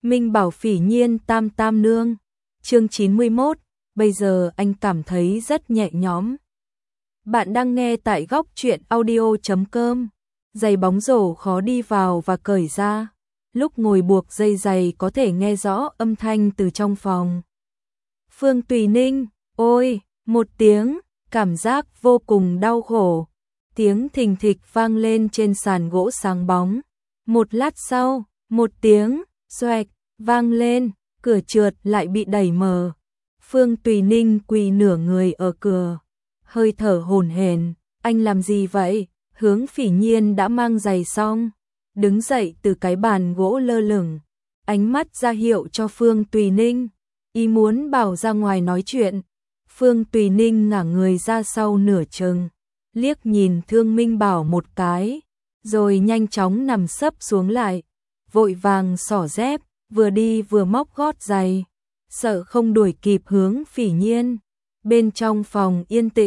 Minh Bảo Phỉ Nhiên Tam Tam Nương. Chương 91, bây giờ anh cảm thấy rất nhẹ nhõm. Bạn đang nghe tại góc truyện audio.com. Giày bóng rổ khó đi vào và cởi ra. Lúc ngồi buộc dây giày có thể nghe rõ âm thanh từ trong phòng. Phương Tùy Ninh, ôi, một tiếng, cảm giác vô cùng đau khổ. Tiếng thình thịch vang lên trên sàn gỗ sáng bóng. Một lát sau, một tiếng, xoẹt, vang lên, cửa trượt lại bị đẩy mở. Phương Tùy Ninh quỳ nửa người ở cửa, hơi thở hổn hển. Anh làm gì vậy? Hướng Phỉ Nhiên đã mang giày xong, đứng dậy từ cái bàn gỗ lơ lửng, ánh mắt ra hiệu cho Phương Tùy Ninh, ý muốn bảo ra ngoài nói chuyện. Phương Tùy Ninh ngả người ra sau nửa chừng, liếc nhìn Thương Minh Bảo một cái, rồi nhanh chóng nằm sấp xuống lại, vội vàng xỏ dép, vừa đi vừa móc gót giày, sợ không đuổi kịp Hướng Phỉ Nhiên. Bên trong phòng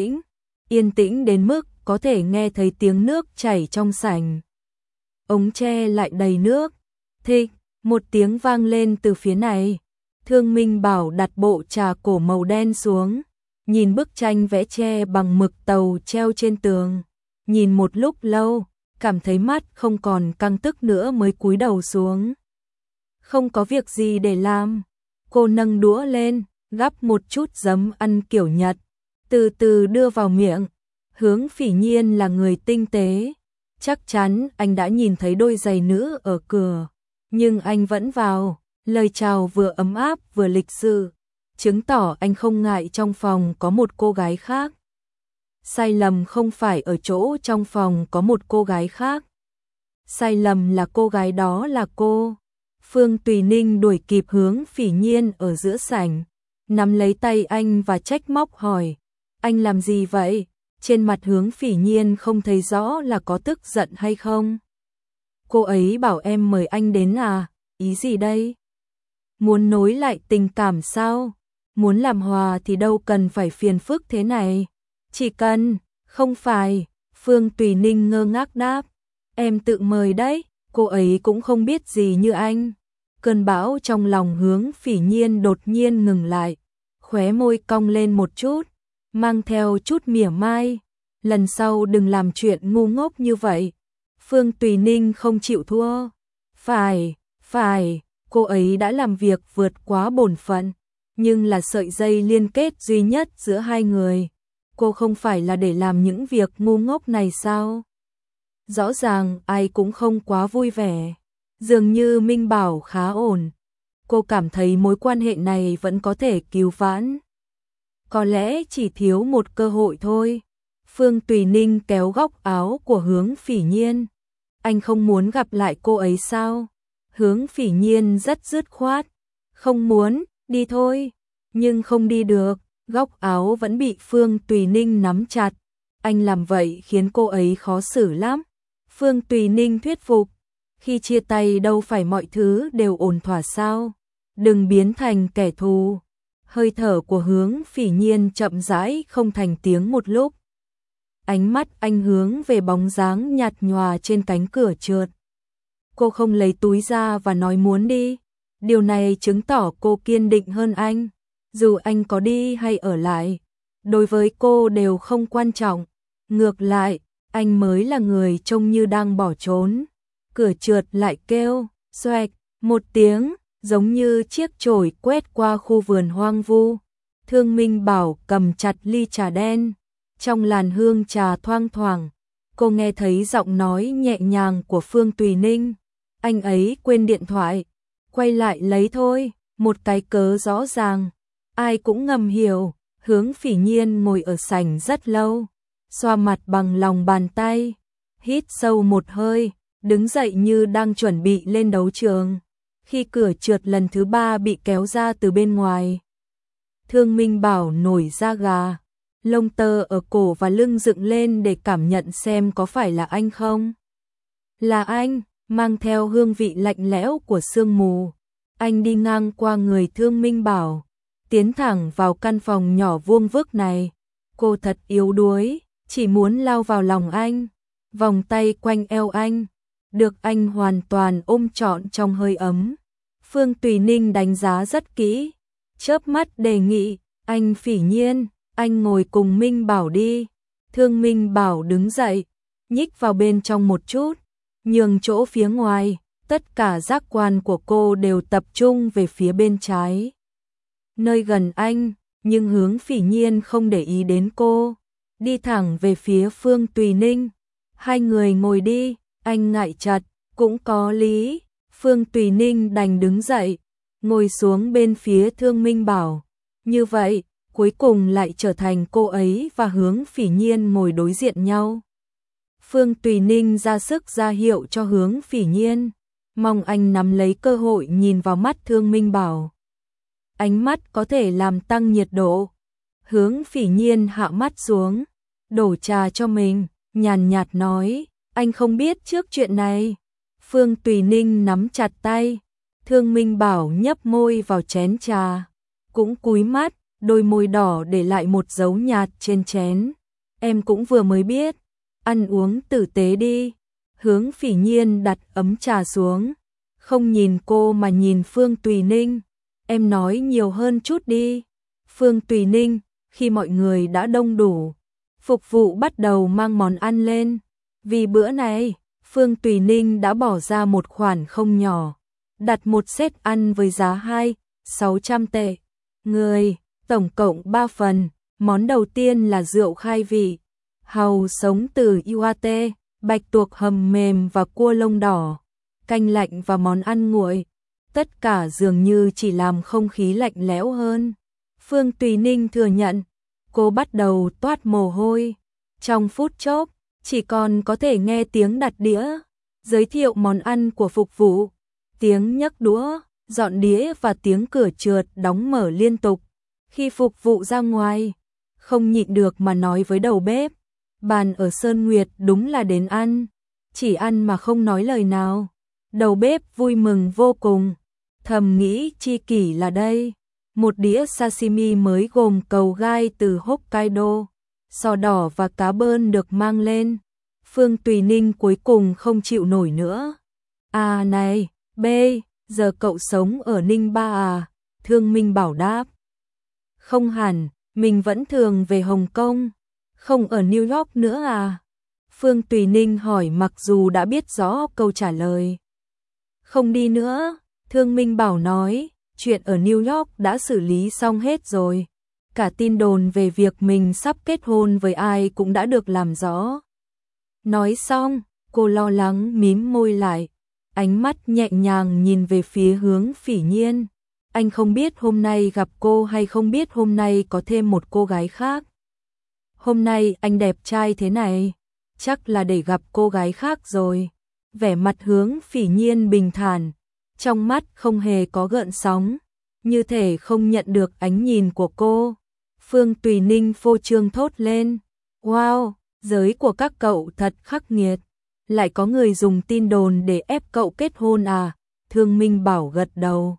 yên tĩnh đến mức có thể nghe thấy tiếng nước chảy trong sảnh. Ống tre lại đầy nước. Thịch, một tiếng vang lên từ phía này. Thương Minh Bảo đặt bộ trà cổ màu đen xuống, nhìn bức tranh vẽ tre bằng mực tàu treo trên tường, nhìn một lúc lâu, cảm thấy mắt không còn căng tức nữa mới cúi đầu xuống. Không có việc gì để làm, cô nâng đũa lên, gắp một chút giấm ăn kiểu Nhật, từ từ đưa vào miệng. Hướng Phỉ Nhiên là người tinh tế, chắc chắn anh đã nhìn thấy đôi giày nữ ở cửa, nhưng anh vẫn vào, lời chào vừa ấm áp vừa lịch sự, chứng tỏ anh không ngại trong phòng có một cô gái khác. Sai lầm không phải ở chỗ trong phòng có một cô gái khác, sai lầm là cô gái đó là cô. Phương Tùy Ninh đuổi kịp Hướng Phỉ Nhiên ở giữa sảnh, nắm lấy tay anh và trách móc hỏi, anh làm gì vậy? Trên mặt Hướng Phỉ Nhiên không thấy rõ là có tức giận hay không. Cô ấy bảo em mời anh đến à, ý gì đây? Muốn nối lại tình cảm sao? Muốn làm hòa thì đâu cần phải phiền phức thế này. Chỉ cần, không phải, Phương Tùy Ninh ngơ ngác đáp, em tự mời đấy, cô ấy cũng không biết gì như anh. Cơn bão trong lòng Hướng Phỉ Nhiên đột nhiên ngừng lại, khóe môi cong lên một chút, mang theo chút mỉa mai, lần sau đừng làm chuyện ngu ngốc như vậy. Phương Tùy Ninh không chịu thua. Phải, cô ấy đã làm việc vượt quá bổn phận, nhưng là sợi dây liên kết duy nhất giữa hai người. Cô không phải là để làm những việc ngu ngốc này sao? Rõ ràng ai cũng không quá vui vẻ. Dường như Minh Bảo khá ổn. Cô cảm thấy mối quan hệ này vẫn có thể cứu vãn. Có lẽ chỉ thiếu một cơ hội thôi. Phương Tùy Ninh kéo góc áo của Hướng Phỉ Nhiên. Anh không muốn gặp lại cô ấy sao? Hướng Phỉ Nhiên rất dứt khoát. Không muốn, đi thôi. Nhưng không đi được, góc áo vẫn bị Phương Tùy Ninh nắm chặt. Anh làm vậy khiến cô ấy khó xử lắm. Phương Tùy Ninh thuyết phục. Khi chia tay đâu phải mọi thứ đều ổn thỏa sao? Đừng biến thành kẻ thù. Hơi thở của Hướng Phỉ Nhiên chậm rãi không thành tiếng một lúc. Ánh mắt anh hướng về bóng dáng nhạt nhòa trên cánh cửa trượt. Cô không lấy túi ra và nói muốn đi. Điều này chứng tỏ cô kiên định hơn anh. Dù anh có đi hay ở lại, đối với cô đều không quan trọng. Ngược lại, anh mới là người trông như đang bỏ trốn. Cửa trượt lại kêu, xoẹt, một tiếng, giống như chiếc chổi quét qua khu vườn hoang vu. Thương Minh Bảo cầm chặt ly trà đen, trong làn hương trà thoang thoảng, cô nghe thấy giọng nói nhẹ nhàng của Phương Tùy Ninh. Anh ấy quên điện thoại, quay lại lấy thôi, một cái cớ rõ ràng, ai cũng ngầm hiểu. Hướng Phỉ Nhiên ngồi ở sảnh rất lâu, xoa mặt bằng lòng bàn tay, hít sâu một hơi, đứng dậy như đang chuẩn bị lên đấu trường. Khi cửa trượt lần thứ 3 bị kéo ra từ bên ngoài, Thương Minh Bảo nổi da gà, lông tơ ở cổ và lưng dựng lên để cảm nhận xem có phải là anh không. Là anh, mang theo hương vị lạnh lẽo của sương mù. Anh đi ngang qua người Thương Minh Bảo, tiến thẳng vào căn phòng nhỏ vuông vức này. Cô thật yếu đuối, chỉ muốn lao vào lòng anh, vòng tay quanh eo anh, được anh hoàn toàn ôm trọn trong hơi ấm. Phương Tùy Ninh đánh giá rất kỹ, chớp mắt đề nghị, anh Phỉ Nhiên, anh ngồi cùng Minh Bảo đi. Thương Minh Bảo đứng dậy, nhích vào bên trong một chút, nhường chỗ phía ngoài, tất cả giác quan của cô đều tập trung về phía bên trái. Nơi gần anh, nhưng hướng Phỉ Nhiên không để ý đến cô, đi thẳng về phía Phương Tùy Ninh. Hai người ngồi đi, anh ngại chật, cũng có lý. Phương Tùy Ninh đành đứng dậy, ngồi xuống bên phía Thương Minh Bảo. Như vậy, cuối cùng lại trở thành cô ấy và hướng Phỉ Nhiên ngồi đối diện nhau. Phương Tùy Ninh ra sức ra hiệu cho hướng Phỉ Nhiên, mong anh nắm lấy cơ hội nhìn vào mắt Thương Minh Bảo. Ánh mắt có thể làm tăng nhiệt độ. Hướng Phỉ Nhiên hạ mắt xuống, đổ trà cho mình, nhàn nhạt nói, anh không biết trước chuyện này. Phương Tùy Ninh nắm chặt tay, Thương Minh Bảo nhấp môi vào chén trà, cũng cúi mắt, đôi môi đỏ để lại một dấu nhạt trên chén. Em cũng vừa mới biết, ăn uống tử tế đi. Hướng Phỉ Nhiên đặt ấm trà xuống, không nhìn cô mà nhìn Phương Tùy Ninh. Em nói nhiều hơn chút đi. Phương Tùy Ninh, khi mọi người đã đông đủ, phục vụ bắt đầu mang món ăn lên. Vì bữa này, Phương Tùy Ninh đã bỏ ra một khoản không nhỏ, đặt một set ăn với giá 600 tệ. Người, tổng cộng 3 phần. Món đầu tiên là rượu khai vị, hàu sống từ Iwate, bạch tuộc hầm mềm và cua lông đỏ, canh lạnh và món ăn nguội. Tất cả dường như chỉ làm không khí lạnh lẽo hơn. Phương Tùy Ninh thừa nhận, cô bắt đầu toát mồ hôi. Trong phút chốc, chỉ còn có thể nghe tiếng đặt đĩa, giới thiệu món ăn của phục vụ, tiếng nhấc đũa, dọn đĩa và tiếng cửa trượt đóng mở liên tục. Khi phục vụ ra ngoài, không nhịn được mà nói với đầu bếp, bàn ở Sơn Nguyệt đúng là đến ăn, chỉ ăn mà không nói lời nào. Đầu bếp vui mừng vô cùng, thầm nghĩ chi kỷ là đây. Một đĩa sashimi mới gồm cầu gai từ Hokkaido, sò đỏ và cá bơn được mang lên. Phương Tùy Ninh cuối cùng không chịu nổi nữa. À này, B, giờ cậu sống ở Ninh Ba à? Thương Minh Bảo đáp. Không hẳn, mình vẫn thường về Hồng Kông. Không ở New York nữa à? Phương Tùy Ninh hỏi mặc dù đã biết rõ câu trả lời. Không đi nữa, Thương Minh Bảo nói, chuyện ở New York đã xử lý xong hết rồi. Cả tin đồn về việc mình sắp kết hôn với ai cũng đã được làm rõ. Nói xong, cô lo lắng mím môi lại, ánh mắt nhẹ nhàng nhìn về phía hướng Phỉ Nhiên. Anh không biết hôm nay gặp cô hay không biết hôm nay có thêm một cô gái khác. Hôm nay anh đẹp trai thế này, chắc là để gặp cô gái khác rồi. Vẻ mặt hướng Phỉ Nhiên bình thản, trong mắt không hề có gợn sóng, như thể không nhận được ánh nhìn của cô. Phương Tùy Ninh phô trương thốt lên, wow, giới của các cậu thật khắc nghiệt, lại có người dùng tin đồn để ép cậu kết hôn à? Thương Minh Bảo gật đầu.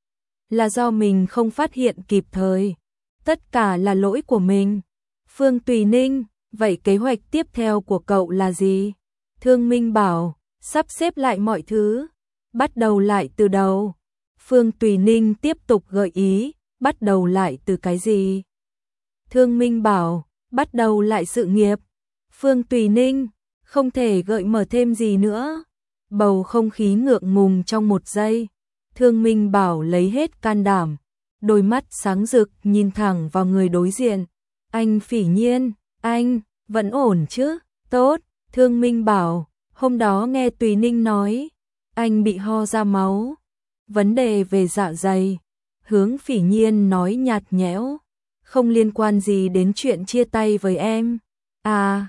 Là do mình không phát hiện kịp thời, tất cả là lỗi của mình. Phương Tùy Ninh, vậy kế hoạch tiếp theo của cậu là gì? Thương Minh Bảo, sắp xếp lại mọi thứ, bắt đầu lại từ đầu. Phương Tùy Ninh tiếp tục gợi ý, bắt đầu lại từ cái gì? Thương Minh Bảo, bắt đầu lại sự nghiệp. Phương Tùy Ninh, không thể gợi mở thêm gì nữa. Bầu không khí ngượng ngùng trong một giây. Thương Minh Bảo lấy hết can đảm, đôi mắt sáng rực nhìn thẳng vào người đối diện. Anh Phỉ Nhiên, anh, vẫn ổn chứ? Tốt, Thương Minh Bảo, hôm đó nghe Tùy Ninh nói, anh bị ho ra máu. Vấn đề về dạ dày. Hướng Phỉ Nhiên nói nhạt nhẽo, không liên quan gì đến chuyện chia tay với em. À,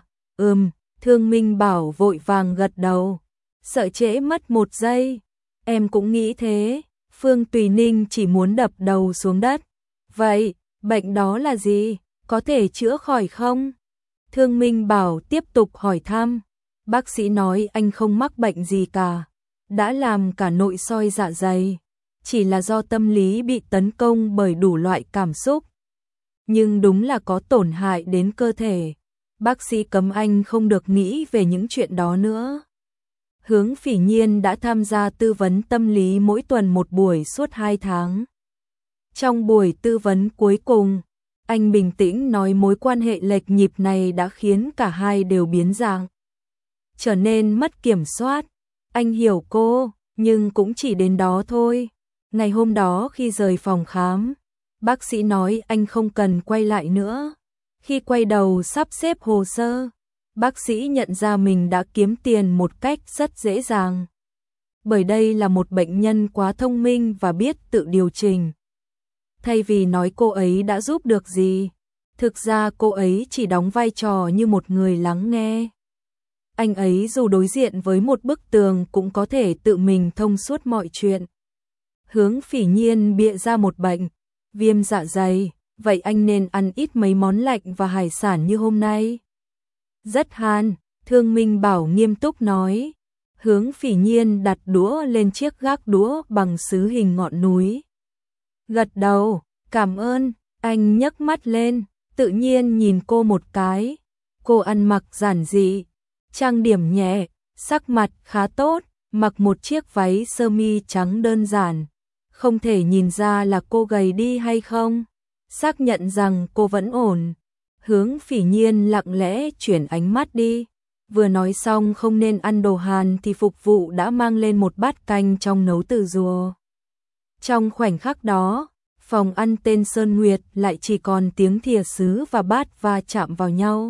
Thương Minh Bảo vội vàng gật đầu, sợ trễ mất một giây. Em cũng nghĩ thế. Phương Tùy Ninh chỉ muốn đập đầu xuống đất. Vậy, bệnh đó là gì? Có thể chữa khỏi không? Thương Minh Bảo tiếp tục hỏi thăm. Bác sĩ nói anh không mắc bệnh gì cả, đã làm cả nội soi dạ dày, chỉ là do tâm lý bị tấn công bởi đủ loại cảm xúc. Nhưng đúng là có tổn hại đến cơ thể. Bác sĩ cấm anh không được nghĩ về những chuyện đó nữa. Hướng Phỉ Nhiên đã tham gia tư vấn tâm lý mỗi tuần một buổi suốt 2 tháng. Trong buổi tư vấn cuối cùng, anh bình tĩnh nói mối quan hệ lệch nhịp này đã khiến cả hai đều biến dạng, trở nên mất kiểm soát. Anh hiểu cô, nhưng cũng chỉ đến đó thôi. Ngày hôm đó khi rời phòng khám, bác sĩ nói anh không cần quay lại nữa. Khi quay đầu sắp xếp hồ sơ, bác sĩ nhận ra mình đã kiếm tiền một cách rất dễ dàng. Bởi đây là một bệnh nhân quá thông minh và biết tự điều chỉnh. Thay vì nói cô ấy đã giúp được gì, thực ra cô ấy chỉ đóng vai trò như một người lắng nghe. Anh ấy dù đối diện với một bức tường cũng có thể tự mình thông suốt mọi chuyện. Hướng Phỉ Nhiên bịa ra một bệnh, viêm dạ dày, vậy anh nên ăn ít mấy món lạnh và hải sản như hôm nay. Rất hàn, Thương Minh Bảo nghiêm túc nói. Hướng Phỉ Nhiên đặt đũa lên chiếc gác đũa bằng sứ hình ngọn núi. Gật đầu, cảm ơn, anh nhấc mắt lên, tự nhiên nhìn cô một cái. Cô ăn mặc giản dị, trang điểm nhẹ, sắc mặt khá tốt, mặc một chiếc váy sơ mi trắng đơn giản. Không thể nhìn ra là cô gầy đi hay không. Xác nhận rằng cô vẫn ổn. Hướng Phỉ Nhiên lặng lẽ chuyển ánh mắt đi. Vừa nói xong không nên ăn đồ Hàn thì phục vụ đã mang lên một bát canh trong nấu từ rùa. Trong khoảnh khắc đó, phòng ăn tên Sơn Nguyệt lại chỉ còn tiếng thìa sứ và bát va chạm vào nhau.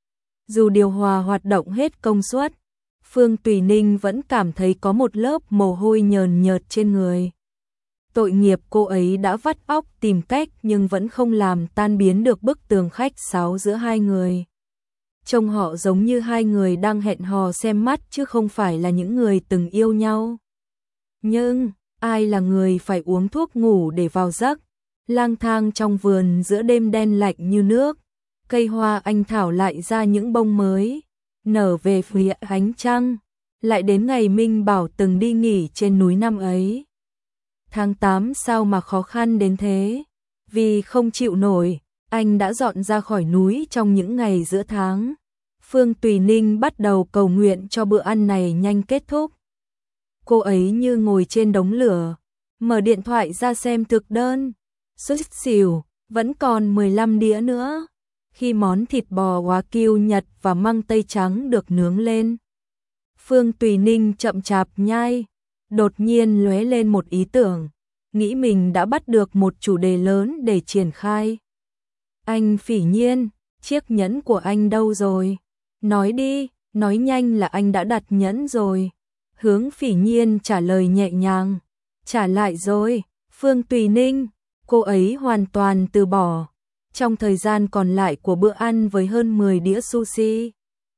Dù điều hòa hoạt động hết công suất, Phương Tùy Ninh vẫn cảm thấy có một lớp mồ hôi nhờn nhợt trên người. Tội nghiệp cô ấy đã vắt óc tìm cách nhưng vẫn không làm tan biến được bức tường khách sáo giữa hai người. Trông họ giống như hai người đang hẹn hò xem mắt chứ không phải là những người từng yêu nhau. Nhưng, ai là người phải uống thuốc ngủ để vào giấc, lang thang trong vườn giữa đêm đen lạnh như nước, cây hoa anh thảo lại ra những bông mới, nở về phía ánh trăng, lại đến ngày Minh Bảo từng đi nghỉ trên núi năm ấy. Tháng 8 sao mà khó khăn đến thế, vì không chịu nổi, anh đã dọn ra khỏi núi trong những ngày giữa tháng. Phương Tùy Ninh bắt đầu cầu nguyện cho bữa ăn này nhanh kết thúc. Cô ấy như ngồi trên đống lửa, mở điện thoại ra xem thực đơn. Sút xỉu, vẫn còn 15 đĩa nữa. Khi món thịt bò Wagyu Nhật và măng tây trắng được nướng lên, Phương Tùy Ninh chậm chạp nhai, đột nhiên lóe lên một ý tưởng, nghĩ mình đã bắt được một chủ đề lớn để triển khai. Anh Phỉ Nhiên, chiếc nhẫn của anh đâu rồi? Nói đi, nói nhanh là anh đã đặt nhẫn rồi. Hướng Phỉ Nhiên trả lời nhẹ nhàng, trả lại rồi. Phương Tùy Ninh, cô ấy hoàn toàn từ bỏ. Trong thời gian còn lại của bữa ăn với hơn 10 đĩa sushi,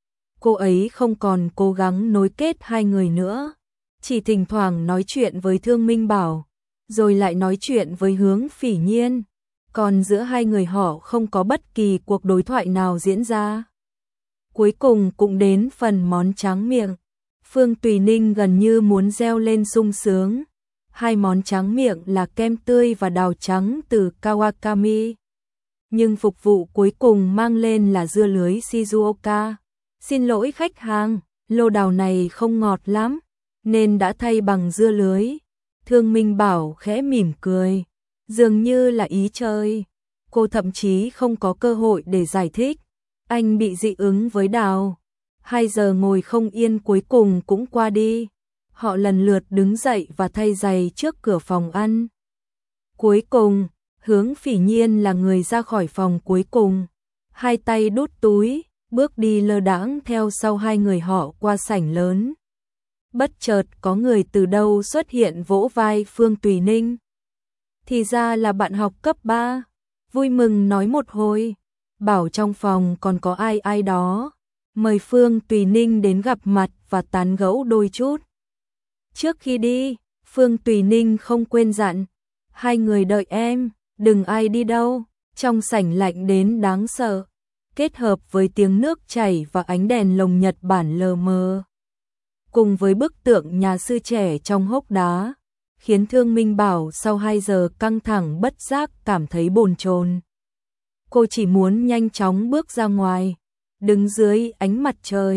cô ấy không còn cố gắng nối kết hai người nữa, chỉ thỉnh thoảng nói chuyện với Thương Minh Bảo, rồi lại nói chuyện với Hướng Phỉ Nhiên, còn giữa hai người họ không có bất kỳ cuộc đối thoại nào diễn ra. Cuối cùng cũng đến phần món tráng miệng, Phương Tùy Ninh gần như muốn reo lên sung sướng. Hai món tráng miệng là kem tươi và đào trắng từ Kawakami. Nhưng phục vụ cuối cùng mang lên là dưa lưới Shizuoka. Xin lỗi khách hàng, lô đào này không ngọt lắm, nên đã thay bằng dưa lưới. Thương Minh Bảo khẽ mỉm cười, dường như là ý chơi. Cô thậm chí không có cơ hội để giải thích. Anh bị dị ứng với đào. 2 giờ ngồi không yên cuối cùng cũng qua đi. Họ lần lượt đứng dậy và thay giày trước cửa phòng ăn. Cuối cùng, Hướng Phỉ Nhiên là người ra khỏi phòng cuối cùng. Hai tay đút túi, bước đi lơ đãng theo sau hai người họ qua sảnh lớn. Bất chợt có người từ đâu xuất hiện vỗ vai Phương Tùy Ninh. Thì ra là bạn học cấp 3. Vui mừng nói một hồi, bảo trong phòng còn có ai đó. Mời Phương Tùy Ninh đến gặp mặt và tán gẫu đôi chút. Trước khi đi, Phương Tùy Ninh không quên dặn, hai người đợi em, đừng ai đi đâu. Trong sảnh lạnh đến đáng sợ, kết hợp với tiếng nước chảy và ánh đèn lồng Nhật Bản lờ mờ, cùng với bức tượng nhà sư trẻ trong hốc đá, khiến Thương Minh Bảo sau 2 giờ căng thẳng bất giác cảm thấy bồn chồn. Cô chỉ muốn nhanh chóng bước ra ngoài, đứng dưới ánh mặt trời,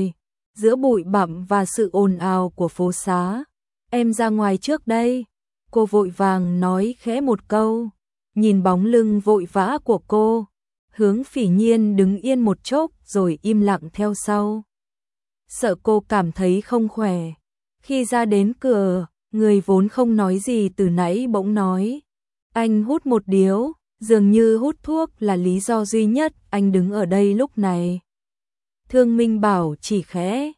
giữa bụi bặm và sự ồn ào của phố xá. Em ra ngoài trước đây. Cô vội vàng nói khẽ một câu. Nhìn bóng lưng vội vã của cô, Hướng Phỉ Nhiên đứng yên một chốc rồi im lặng theo sau. Sợ cô cảm thấy không khỏe. Khi ra đến cửa, người vốn không nói gì từ nãy bỗng nói. Anh hút một điếu, dường như hút thuốc là lý do duy nhất anh đứng ở đây lúc này. Thương Minh Bảo chỉ khẽ.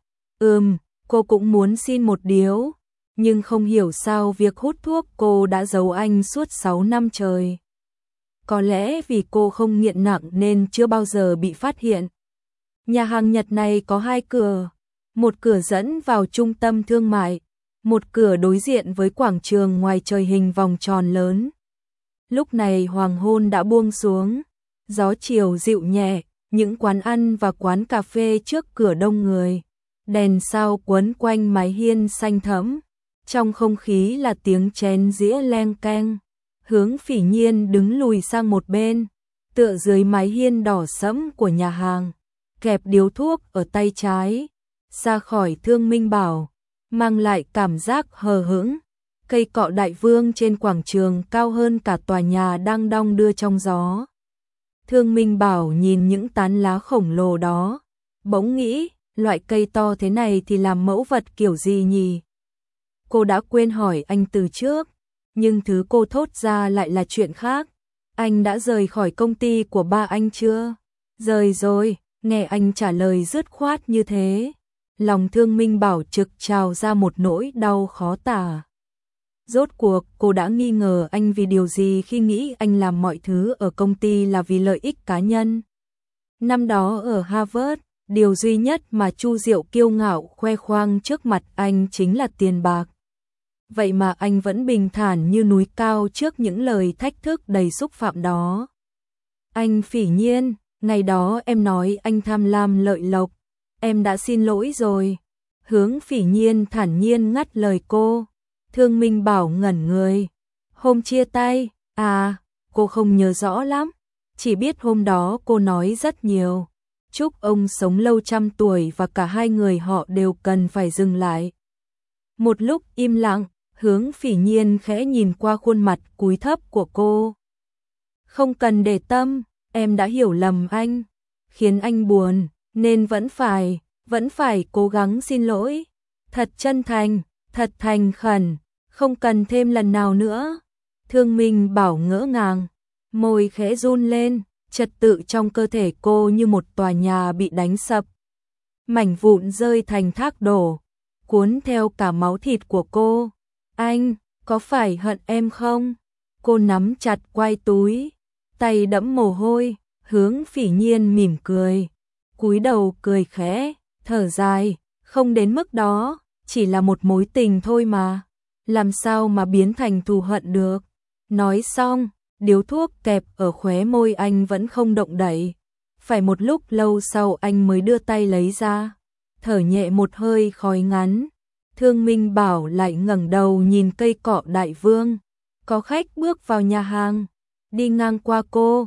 Cô cũng muốn xin một điếu. Nhưng không hiểu sao việc hút thuốc cô đã giấu anh suốt 6 năm trời. Có lẽ vì cô không nghiện nặng nên chưa bao giờ bị phát hiện. Nhà hàng Nhật này có 2 cửa. Một cửa dẫn vào trung tâm thương mại, một cửa đối diện với quảng trường ngoài trời hình vòng tròn lớn. Lúc này hoàng hôn đã buông xuống, gió chiều dịu nhẹ, những quán ăn và quán cà phê trước cửa đông người. Đèn sao quấn quanh mái hiên xanh thẫm. Trong không khí là tiếng chén dĩa leng keng. Hướng Phỉ Nhiên đứng lùi sang một bên, tựa dưới mái hiên đỏ sẫm của nhà hàng, kẹp điếu thuốc ở tay trái, ra khỏi Thương Minh Bảo, mang lại cảm giác hờ hững. Cây cọ đại vương trên quảng trường cao hơn cả tòa nhà đang đong đưa trong gió. Thương Minh Bảo nhìn những tán lá khổng lồ đó, bỗng nghĩ, loại cây to thế này thì làm mẫu vật kiểu gì nhỉ? Cô đã quên hỏi anh từ trước, nhưng thứ cô thốt ra lại là chuyện khác. Anh đã rời khỏi công ty của ba anh chưa? Rời rồi, nghe anh trả lời dứt khoát như thế. Lòng Thương Minh Bảo trực trào ra một nỗi đau khó tả. Rốt cuộc cô đã nghi ngờ anh vì điều gì khi nghĩ anh làm mọi thứ ở công ty là vì lợi ích cá nhân. Năm đó ở Harvard, điều duy nhất mà Chu Diệu kiêu ngạo khoe khoang trước mặt anh chính là tiền bạc. Vậy mà anh vẫn bình thản như núi cao trước những lời thách thức đầy xúc phạm đó. Anh Phỉ Nhiên, ngày đó em nói anh tham lam lợi lộc, em đã xin lỗi rồi. Hướng Phỉ Nhiên thản nhiên ngắt lời cô. Thương Minh Bảo ngẩn người. Hôm chia tay, cô không nhớ rõ lắm, chỉ biết hôm đó cô nói rất nhiều. Chúc ông sống lâu trăm tuổi và cả hai người họ đều cần phải dừng lại. Một lúc im lặng, Hướng Phỉ Nhiên khẽ nhìn qua khuôn mặt cúi thấp của cô. Không cần để tâm, em đã hiểu lầm anh, khiến anh buồn, nên vẫn phải cố gắng xin lỗi. Thật chân thành, thật thành khẩn, không cần thêm lần nào nữa. Thương Minh Bảo ngỡ ngàng, môi khẽ run lên, trật tự trong cơ thể cô như một tòa nhà bị đánh sập. Mảnh vụn rơi thành thác đổ, cuốn theo cả máu thịt của cô. Anh, có phải hận em không? Cô nắm chặt quai túi, tay đẫm mồ hôi. Hướng Phỉ Nhiên mỉm cười, cúi đầu cười khẽ, thở dài, không đến mức đó, chỉ là một mối tình thôi mà, làm sao mà biến thành thù hận được. Nói xong, điếu thuốc kẹp ở khóe môi anh vẫn không động đậy. Phải một lúc lâu sau anh mới đưa tay lấy ra, thở nhẹ một hơi khói ngắn. Thương Minh Bảo lại ngẩng đầu nhìn cây cọ đại vương. Có khách bước vào nhà hàng, đi ngang qua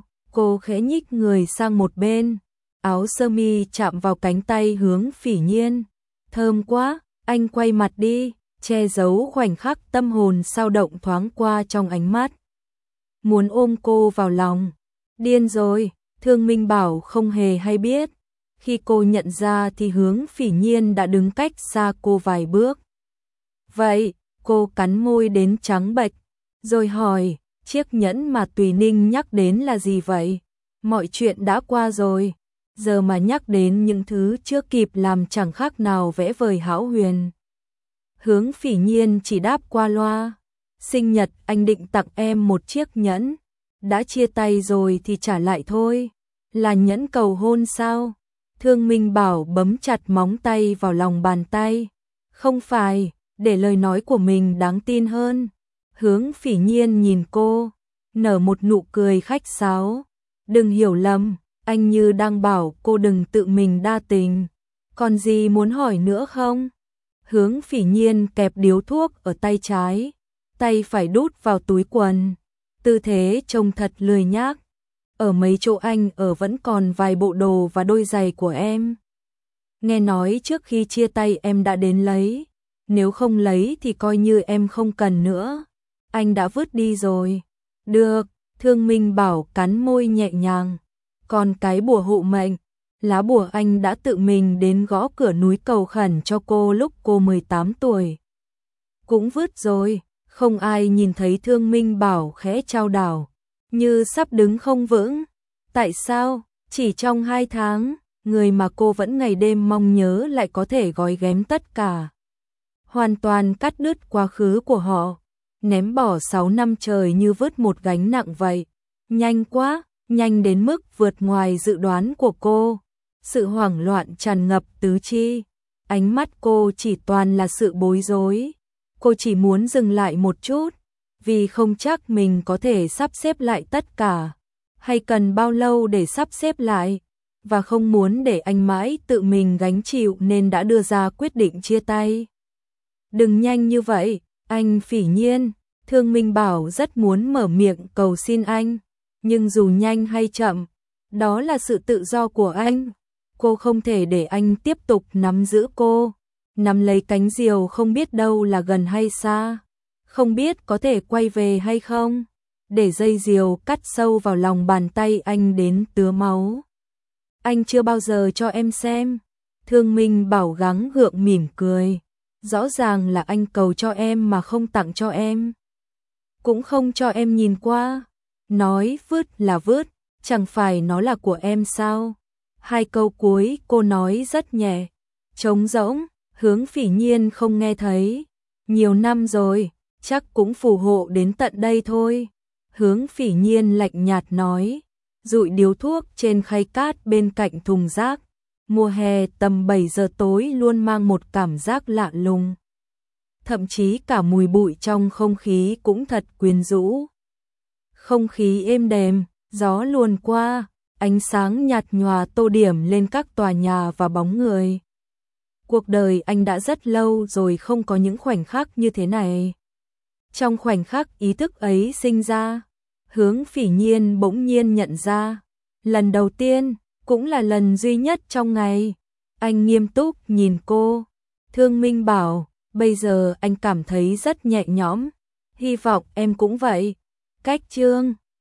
cô khẽ nhích người sang một bên. Áo sơ mi chạm vào cánh tay Hướng Phỉ Nhiên. Thơm quá, anh quay mặt đi, che giấu khoảnh khắc tâm hồn dao động thoáng qua trong ánh mắt. Muốn ôm cô vào lòng. Điên rồi, Thương Minh Bảo không hề hay biết. Khi cô nhận ra thì Hướng Phỉ Nhiên đã đứng cách xa cô vài bước. Vậy, cô cắn môi đến trắng bệch, rồi hỏi, chiếc nhẫn mà Tùy Ninh nhắc đến là gì vậy? Mọi chuyện đã qua rồi, giờ mà nhắc đến những thứ chưa kịp làm chẳng khác nào vẽ vời hão huyền. Hướng Phỉ Nhiên chỉ đáp qua loa. Sinh nhật anh định tặng em một chiếc nhẫn. Đã chia tay rồi thì trả lại thôi. Là nhẫn cầu hôn sao? Thương Minh Bảo bấm chặt móng tay vào lòng bàn tay. Không phải, để lời nói của mình đáng tin hơn. Hướng Phỉ Nhiên nhìn cô, nở một nụ cười khách sáo. Đừng hiểu lầm, anh như đang bảo cô đừng tự mình đa tình. Còn gì muốn hỏi nữa không? Hướng Phỉ Nhiên kẹp điếu thuốc ở tay trái, tay phải đút vào túi quần. Tư thế trông thật lười nhác. Ở mấy chỗ anh ở vẫn còn vài bộ đồ và đôi giày của em. nghe nói trước khi chia tay em đã đến lấy, nếu không lấy thì coi như em không cần nữa, anh đã vứt đi rồi. Được, Thương Minh Bảo cắn môi nhẹ nhàng, còn cái bùa hộ mệnh, lá bùa anh đã tự mình đến gõ cửa núi cầu khẩn cho cô lúc cô 18 tuổi. Cũng vứt rồi, không ai nhìn thấy Thương Minh Bảo khẽ chao đảo, như sắp đứng không vững. Tại sao, chỉ trong 2 tháng, người mà cô vẫn ngày đêm mong nhớ lại có thể gói ghém tất cả. Hoàn toàn cắt đứt quá khứ của họ, ném bỏ 6 năm trời như vứt một gánh nặng vậy. Nhanh quá, nhanh đến mức vượt ngoài dự đoán của cô. Sự hoảng loạn tràn ngập tứ chi, ánh mắt cô chỉ toàn là sự bối rối. Cô chỉ muốn dừng lại một chút, vì không chắc mình có thể sắp xếp lại tất cả, hay cần bao lâu để sắp xếp lại, và không muốn để anh mãi tự mình gánh chịu nên đã đưa ra quyết định chia tay. Đừng nhanh như vậy, anh Phỉ Nhiên. Thương Minh Bảo rất muốn mở miệng cầu xin anh, nhưng dù nhanh hay chậm, đó là sự tự do của anh. Cô không thể để anh tiếp tục nắm giữ cô, nắm lấy cánh diều không biết đâu là gần hay xa, không biết có thể quay về hay không, để dây diều cắt sâu vào lòng bàn tay anh đến tứa máu. Anh chưa bao giờ cho em xem. Thương Minh Bảo gắng gượng mỉm cười. Rõ ràng là anh cầu cho em mà không tặng cho em, cũng không cho em nhìn qua. Nói vứt là vứt, chẳng phải nó là của em sao? Hai câu cuối cô nói rất nhẹ, trống rỗng, Hướng Phỉ Nhiên không nghe thấy. Nhiều năm rồi, chắc cũng phù hộ đến tận đây thôi. Hướng Phỉ Nhiên lạnh nhạt nói, dụi điếu thuốc trên khay cát bên cạnh thùng rác. Mùa hè tầm 7 giờ tối luôn mang một cảm giác lạ lùng. Thậm chí cả mùi bụi trong không khí cũng thật quyến rũ. Không khí êm đềm, gió luồn qua, ánh sáng nhạt nhòa tô điểm lên các tòa nhà và bóng người. Cuộc đời anh đã rất lâu rồi không có những khoảnh khắc như thế này. Trong khoảnh khắc ý thức ấy sinh ra, Hướng Phỉ Nhiên bỗng nhiên nhận ra, lần đầu tiên, cũng là lần duy nhất trong ngày, anh nghiêm túc nhìn cô. Thương Minh Bảo, bây giờ anh cảm thấy rất nhẹ nhõm, hy vọng em cũng vậy. Cách chương